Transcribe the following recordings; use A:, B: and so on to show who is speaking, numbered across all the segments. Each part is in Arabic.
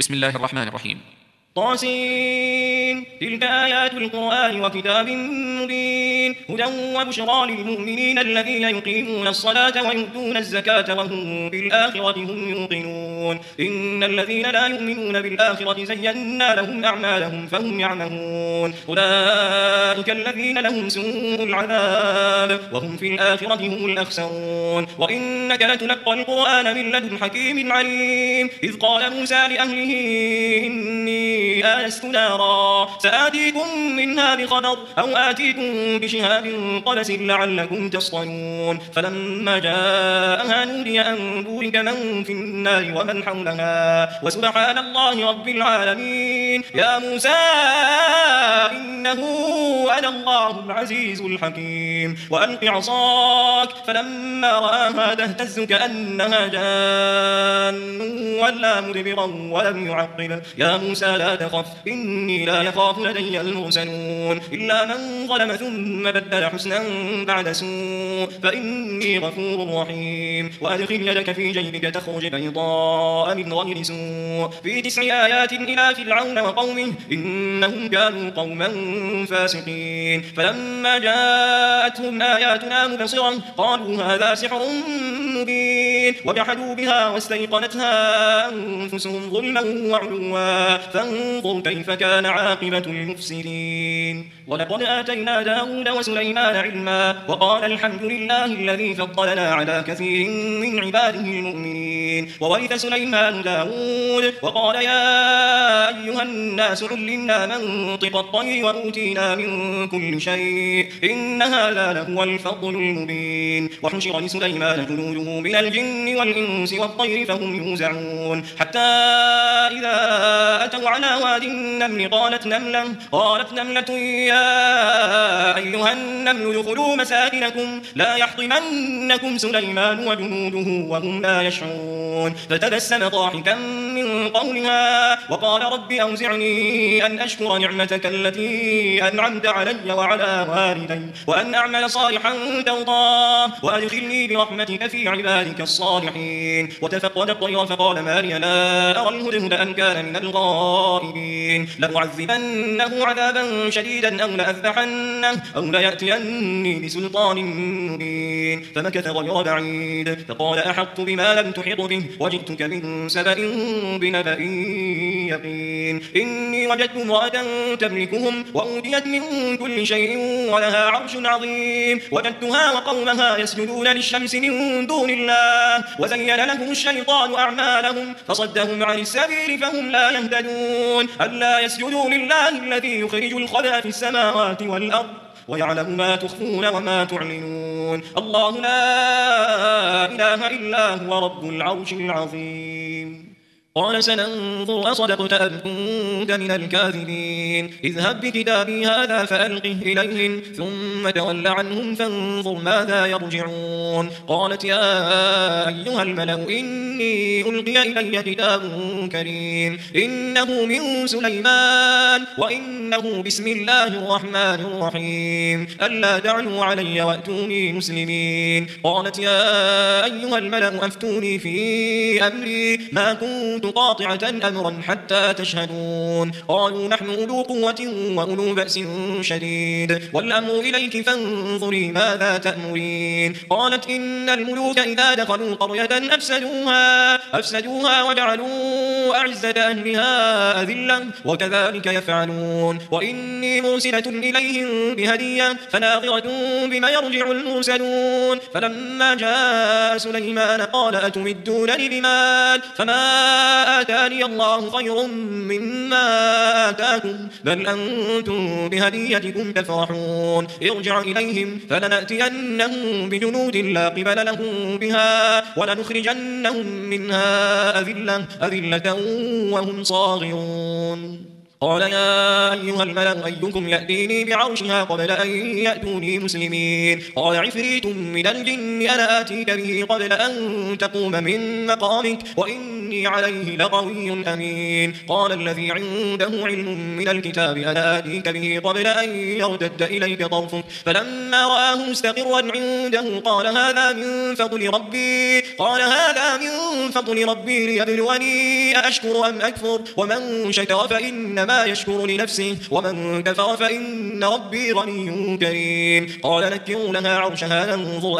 A: بسم الله الرحمن الرحيم.
B: طاسين. تلك آيات القرآن وكتاب مبين هدى وبشرى للمؤمنين الذين يقيمون الصلاة ويؤتون الزكاة وهم بالآخرة هم يوقنون إن الذين لا يؤمنون بالآخرة زينا لهم أعمالهم فهم يعمهون أولئك الذين لهم سوء العذاب وهم في الآخرة هم الأخسرون وإنك لتلقى القرآن من لدن حكيم عليم إذ قال موسى لأهله إني آنست نارا سآتيكم منها بخبر أو آتيكم بشهاب قبس لعلكم تصطلون فلما جاءها نودي أن بورك من في النار ومن حولها وسبحان الله رب العالمين يا موسى إنه أنا الله العزيز الحكيم وألق عصاك فلما رآها تهتز كأنها جان ولا مدبرا ولم يعقب يا موسى لا تخف إني لا يخاف لدي المرسلون إلا من ظلم ثم بدل حسنا بعد سوء فإني غفور رحيم وأدخل يدك في جيبك تخرج بيضاء من غير سوء في 9 آيات إلى فرعون وقومه إنهم كانوا قوما فاسقين فلما جاءتهم آياتنا مبصرة قالوا هذا سحر مبين وجحدوا بها واستيقنتها أنفسهم ظلما وعلوا فانظر كيف كان عاقبة المفسدين ولقد آتينا داود وسليمان علما وقال الحمد لله الذي فضلنا على كثير من عباده المؤمنين وورث سليمان داود وقال يا أيها الناس علمنا منطق الطير وأوتينا من كل شيء إن هذا لهو الفضل المبين وحشر لسليمان جنوده من الجن والإنس والطير فهم يوزعون حتى إذا أتوا على وادي النمل قالت نملة يا أيها النمل ادخلوا مساكنكم لا يحطمنكم سليمان وجنوده وهم لا يشعرون فتبسم ضاحكا من قولها وقال رب أوزعني أن أشكر نعمتك التي أنعمت علي وعلى والدي وأن أعمل صالحا ترضاه وأدخلني برحمتك في عبادك الصالحين وتفقد الطير فقال ما لي لا أرى الهدهد أم كان من الغائبين لأعذبنه عذابا شديدا أو لأذبحنه أو ليأتيني بسلطان مبين فمكث غير بعيد فقال أحطت بما لم تحط به وجئتك من سبأ بنبأ يقين إني وجدت امرأة تملكهم وأوتيت من كل شيء ولها عرش عظيم وجدتها وقومها يسجدون للشمس من دون الله وزين لهم الشيطان أعمالهم فصدهم عن السبيل فهم لا يهتدون ألا يسجدوا لله الذي يخرج الخبأ في السماوات والأرض ويعلم ما تخفون وما تعلنون الله لا إله إلا هو رب العرش العظيم قال سننظر أصدقت أم كنت من الكاذبين اذهب بكتابي هذا فألقه إليهم ثم تول عنهم فانظر ماذا يرجعون قالت يا أيها الملأ إني ألقي إلي كتاب كريم إنه من سليمان وإنه بسم الله الرحمن الرحيم ألا تعلوا علي وأتوني مسلمين قالت يا أيها الملأ أفتوني في أمري ما كنت قاطعة أمرا حتى تشهدون قالوا نحن أولو قوة وأولو بأس شديد والأمر إليك فانظري ماذا تأمرين قالت إن الملوك إذا دخلوا قرية أفسدوها وجعلوا أعزة أهلها أذلة وكذلك يفعلون وإني مرسلة إليهم بهدية فناظرة بما يرجع المرسلون فلما جاء سليمان قال أتمدونني بمال فما آتاني الله خير مما آتاكم بل أنتم بهديتكم تفرحون ارجع إليهم فلنأتينهم بجنود لا قبل لهم بها ولنخرجنهم منها أذلة وهم صاغرون قال يا أيها الملأ أيكم يأتيني بعرشها قبل أن يأتوني مسلمين قال عفريت من الجن أنا آتيك به قبل أن تقوم من مقامك وإني عليه لقوي أمين قال الذي عنده علم من الكتاب أنا آتيك به قبل أن يرتد إليك طرفك فلما رآه مستقرا عنده قال هذا من فضل ربي ليبلوني أأشكر أم أكفر ومن شكر فإنما يشكر لنفسه ومن كفر فإن ربي غني كريم قال نكروا لها عرشها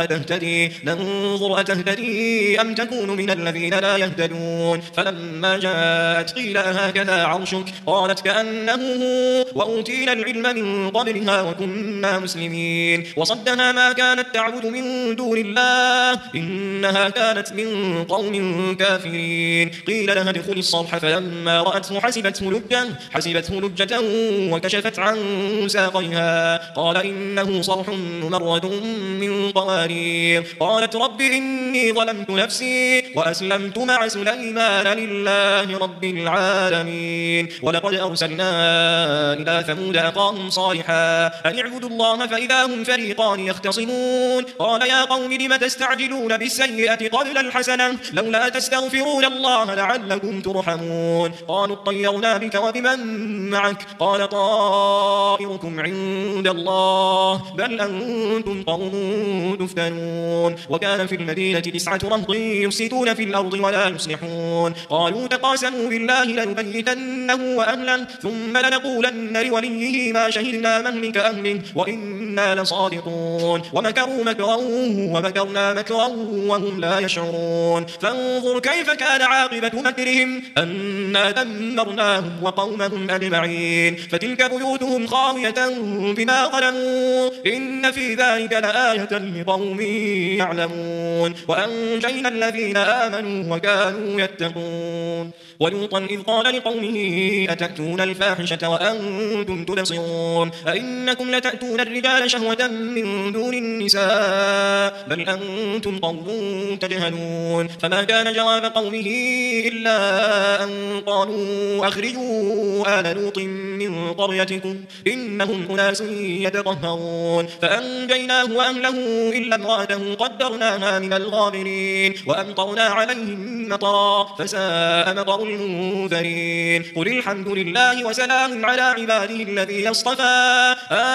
B: ننظر أتهتدي أم تكون من الذين لا يهتدون فلما جاءت قيل هكذا عرشك قالت كأنه هو وأوتينا العلم من قبلها وكنا مسلمين وصدها ما كانت تعبد من دون الله إنها كانت من قوم كافرين قيل لها ادخل الصرح فلما رأته حسبته لجة وكشفت عن ساقيها قال إنه صرح ممرد من قوارير قالت رب إني ظلمت نفسي وأسلمت مع سليمان لله رب العالمين ولقد أرسلنا إلى ثمود أخاهم صالحا أن اعبدوا الله فإذا هم فريقان يختصمون قال يا قوم لم تستعجلون بالسيئة قبل الحسنة لولا تستغفرون الله لعلكم ترحمون قالوا اطيرنا بك وبمن معك قال طائركم عند الله بل أنتم قوم تفتنون وكان في المدينة 9 رهط يفسدون في الأرض ولا يصلحون قالوا تقاسموا بالله لنبيتنه وأهله ثم لنقولن لوليه ما شهدنا مهلك أهله وإنا لصادقون ومكروا مكرا ومكرنا مكرا وهم لا يشعرون فانظر كيف كان عاقبة مكرهم أنا دمرناهم وقومهم أجمعين فتلك بيوتهم خاوية بما ظلموا إن في ذلك لآية لقوم يعلمون وأنجينا الذين آمنوا وكانوا يتقون ولوطا إذ قال لقومه أتأتون الفاحشة وأنتم تبصرون أئنكم لتأتون الرجال شهوة من دون النساء بل أنتم قوم تجهلون فما كان جواب قومه إلا أن قالوا أخرجوا آل لوط من قريتكم إنهم أناس يتطهرون فأنجيناه وأهله إلا امرأته قدرناها من الغابرين وأمطرنا عليهم مطرا فساء مطر المنذرين قل الحمد لله وسلام على عباده الذي اصطفى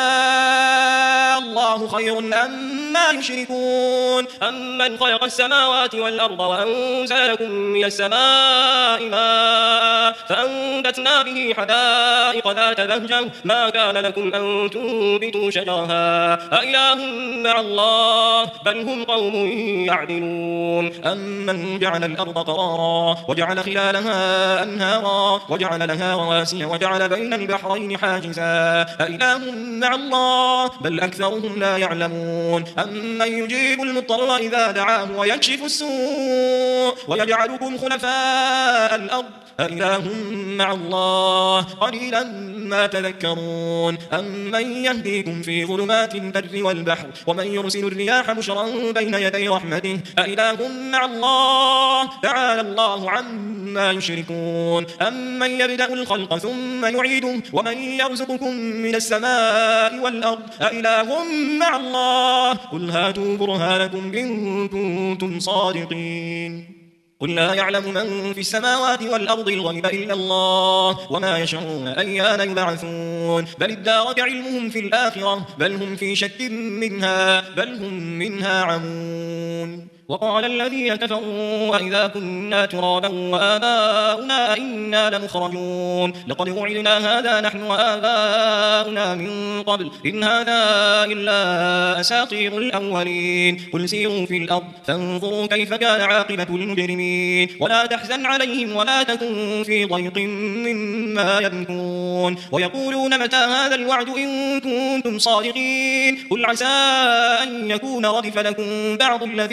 B: الله خير أما يشركون أمن خلق السماوات والأرض وأنزل لكم من السماء ماء فأنبتنا به حدائق ذات بهجة ما كان لكم أن تنبتوا شجرها أإله مع الله بل هم قوم يعدلون أمن جعل الأرض قرارا وجعل خلالها أنهارا وجعل لها رواسي وجعل بين البحرين حاجزا أإله مع الله بل أكثرهم لا يعلمون أمن يجيب المضطر إذا دعاه ويكشف السوء ويجعلكم خلفاء الأرض أإله مع الله قليلا ما تذكرون أمن يهديكم في ظلمات البر والبحر ومن يرسل الرياح بشرا بين يدي رحمته أإله مع الله تعالى الله عما يشركون أمن يبدأ الخلق ثم يعيده ومن يرزقكم من السماء والأرض أإله مع الله قل هاتوا برهانكم إن كنتم صادقين قل لا يعلم من في السماوات والأرض الغيب إلا الله وما يشعرون أيان يبعثون بل ادارك علمهم في الآخرة بل هم في شك منها بل هم منها عمون وقال الذين كفروا وإذا كنا ترابا وآباؤنا إنا لمخرجون لقد وعدنا هذا نحن وآباؤنا من قبل إن هذا إلا أساطير الأولين قل سيروا في الأرض فانظروا كيف كان عاقبة المجرمين ولا تحزن عليهم ولا تكن في ضيق مما يمكرون ويقولون متى هذا الوعد إن كنتم صادقين قل عسى أن يكون ردف لكم بعض الذي تستهزئون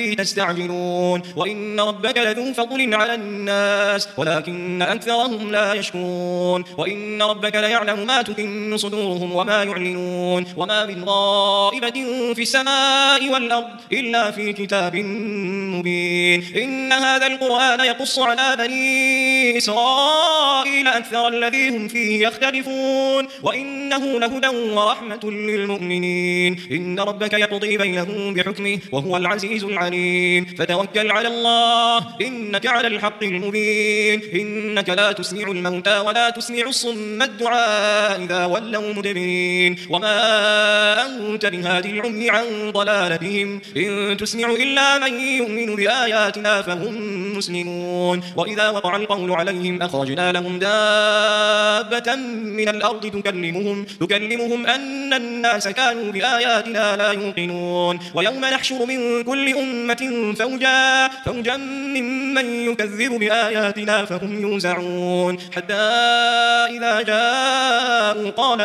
B: يستعجلون وإن ربك لذو فضل على الناس ولكن أكثرهم لا يشكرون وإن ربك ليعلم ما تكن صدورهم وما يعلنون وما من غائبة في السماء والأرض إلا في كتاب مبين إن هذا القرآن يقص على بني إسرائيل أكثر الذي هم فيه يختلفون وإنه لهدى ورحمة للمؤمنين إن ربك يقضي بينهم بحكمه وهو العزيز العليم فتوكل على الله إنك على الحق المبين إنك لا تسمع الموتى ولا تسمع الصم الدعاء إذا ولوا مدبرين وما أنت بهادي العمي عن ضلالتهم إن تسمع إلا من يؤمن بآياتنا فهم مسلمون وإذا وقع القول عليهم أخرجنا لهم دابة من الأرض تكلمهم أن الناس كانوا بآياتنا لا يوقنون ويوم نحشر من كل أمة فوجا ممن يكذب بآياتنا فهم يوزعون حتى إذا جاءوا قال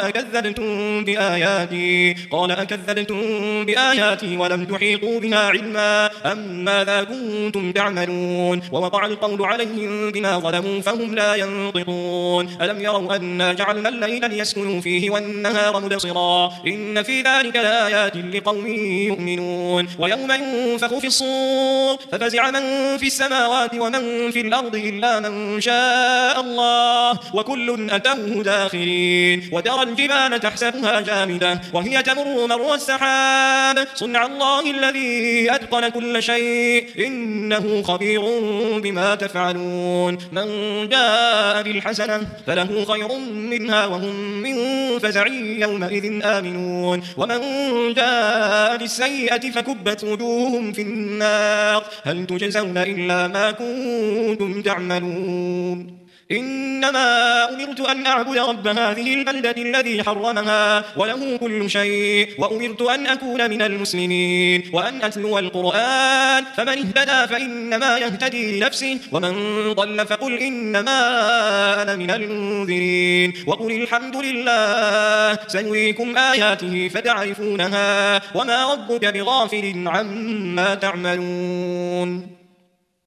B: أكذبتم بآياتي ولم تحيطوا بها علما أم ماذا كنتم تعملون ووقع القول عليهم بما ظلموا فهم لا ينطقون ألم يروا أنا جعلنا الليل ليسكنوا فيه والنهار مبصرا إن في ذلك لآيات لقوم يؤمنون ويوم ينفخ في الصور ففزع من في السماوات ومن في الأرض إلا من شاء الله وكل أتوه داخرين وترى الجبال تحسبها جامدة وهي تمر مر السحاب صنع الله الذي أتقن كل شيء إنه خبير بما تفعلون من جاء بالحسنة فله خير منها وهم من فزع يومئذ آمنون ومن جاء بالسيئة فكبت وجوههم في النار هل تجزون إلا ما كنتم تعملون إنما أمرت أن أعبد رب هذه البلدة الذي حرمها وله كل شيء وأمرت أن أكون من المسلمين وأن أتلو القرآن فمن اهتدى فإنما يهتدي لنفسه ومن ضل فقل إنما أنا من المنذرين وقل الحمد لله سنريكم آياته فتعرفونها وما ربك بغافل عما تعملون